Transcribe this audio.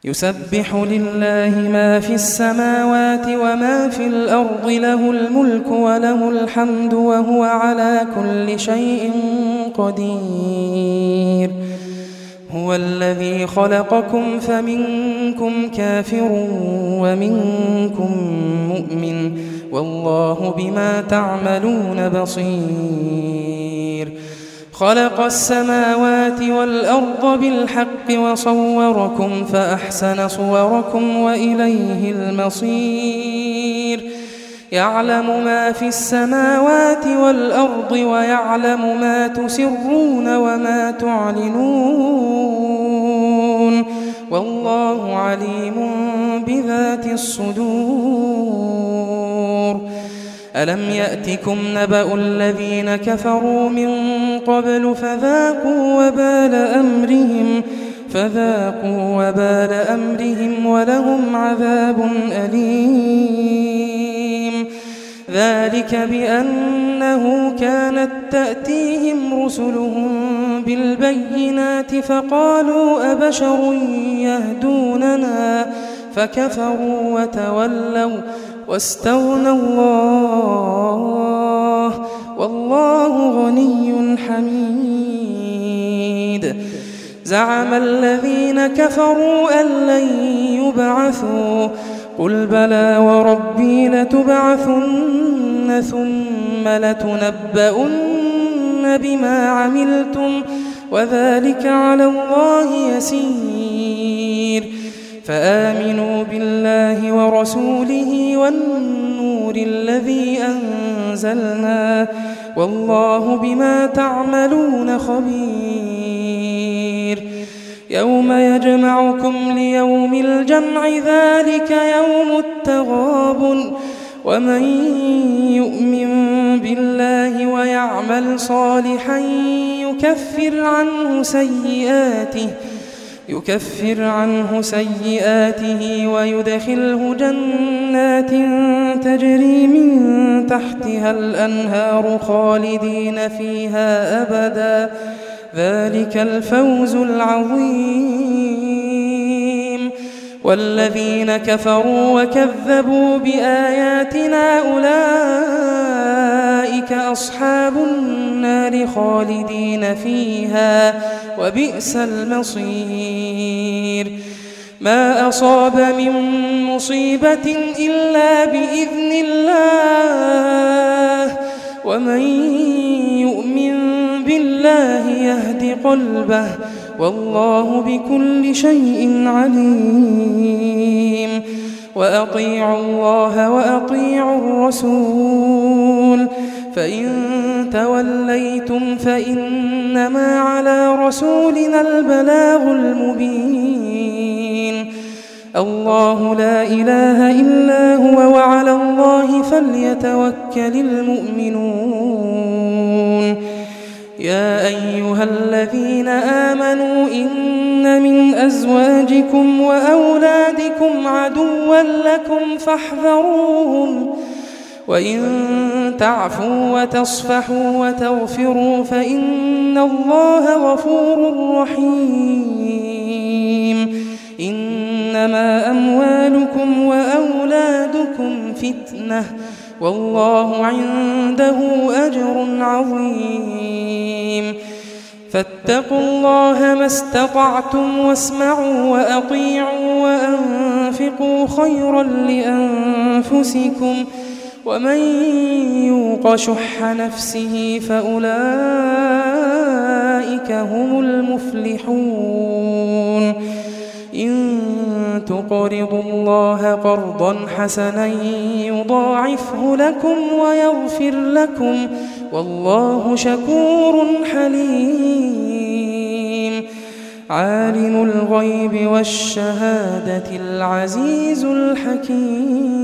يسبح لله ما في السماوات وما في الأرض له الملك وله الحمد وهو على كل شيء قدير هو الذي خلقكم فمنكم كافر ومنكم مؤمن والله بما تعملون بصير خلق السماوات والأرض بالحق وصوركم فأحسن صوركم وإليه المصير يعلم ما في السماوات والأرض ويعلم ما تسرون وما تعلنون والله عليم بذات الصدور ألم يأتكم نبأ الذين كفروا من قبل فذاقوا وبال أمرهم ولهم عذاب أليم ذلك بأنه كانت تأتيهم رسلهم بالبينات فقالوا أبشر يهدوننا فكفروا وتولوا واستغنى الله والله غني حميد زعم الذين كفروا أن لن يبعثوا قل بلى وربي لتبعثن ثم لتنبؤن بما عملتم وذلك على الله يسير فآمنوا بالله ورسوله والنور الذي أنزلنا والله بما تعملون خبير يوم يجمعكم ليوم الجمع ذلك يوم التغابن ومن يؤمن بالله ويعمل صالحا يكفر عنه سيئاته ويدخله جنات تجري من تحتها الأنهار خالدين فيها أبدا ذلك الفوز العظيم والذين كفروا وكذبوا بآياتنا أولئك أصحاب النار خالدين فيها وبئس المصير ما أصاب من مصيبة إلا بإذن الله ومن يؤمن بالله يهد قلبه والله بكل شيء عليم وأطيعوا الله وأطيعوا الرسول فإن توليتم فإنما على رسولنا البلاغ المبين الله لا إله إلا هو وعلى الله فليتوكل المؤمنون يا أيها الذين آمنوا إن من أزواجكم وأولادكم عدوا لكم فاحذروهم وإن تعفوا وتصفحوا وتغفروا فإن الله غفور رحيم إنما أموالكم وأولادكم فتنة والله عنده أجر عظيم فاتقوا الله ما استطعتم واسمعوا وأطيعوا وأنفقوا خيرا لأنفسكم ومن يوق شح نفسه فأولئك هم المفلحون إن تقرضوا الله قرضا حسنا يضاعفه لكم ويغفر لكم والله شكور حليم عالم الغيب والشهادة العزيز الحكيم